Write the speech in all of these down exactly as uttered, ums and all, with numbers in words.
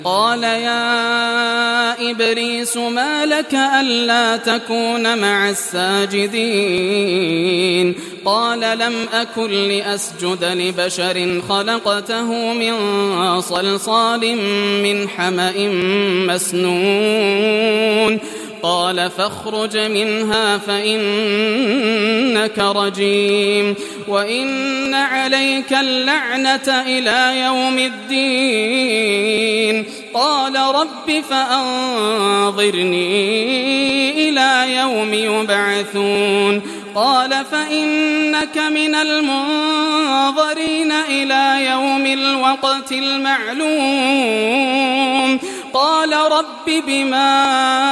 قال يا إبليس ما لك ألا تكون مع الساجدين قال لم أكن لأسجد لبشر خلقته من صلصال من حمأ مسنون قال فاخرج منها فإنك رجيم وإن عليك اللعنة إلى يوم الدين قال رب فأنظرني إلى يوم يبعثون قال فإنك من المنظرين إلى يوم الوقت المعلوم قال رب بما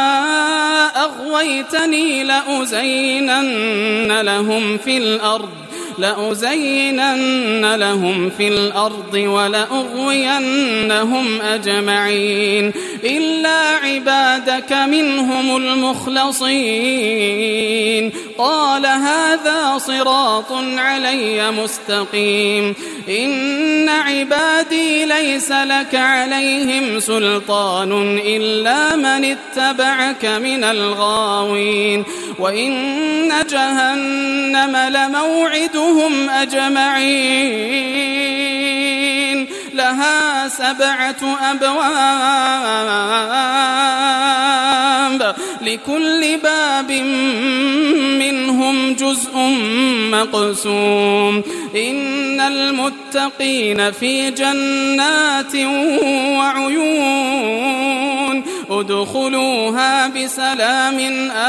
أغويتني لأزينن لهم في الأرض لأزينن لهم في الأرض ولأغوينهم أجمعين إلا عبادك منهم المخلصين قال هذا صراط علي مستقيم إن عبادي ليس لك عليهم سلطان إلا من اتبعك من الغاوين وإن جهنم لموعدهم أجمعين لها سبعة أبواب لكل باب منهم جزء مقسوم إن المتقين في جنات وعيون ادخلوها بسلام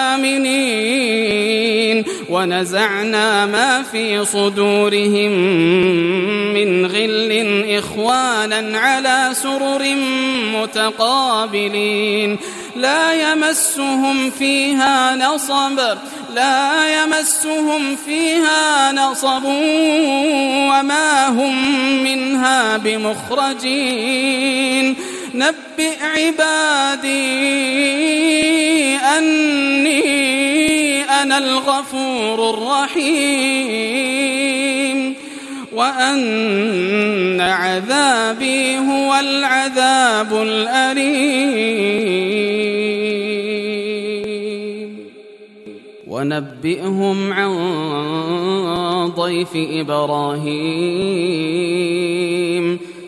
آمنين ونزعنا ما في صدورهم من غل إخوانا على سرر متقابلين لا يمسهم فيها نصب لا يمسهم فيها نصب وما هم منها بمخرجين نبئ عبادي أني أنا الغفور الرحيم وأن عذابي هو العذاب الأليم ونبئهم عن ضيف إبراهيم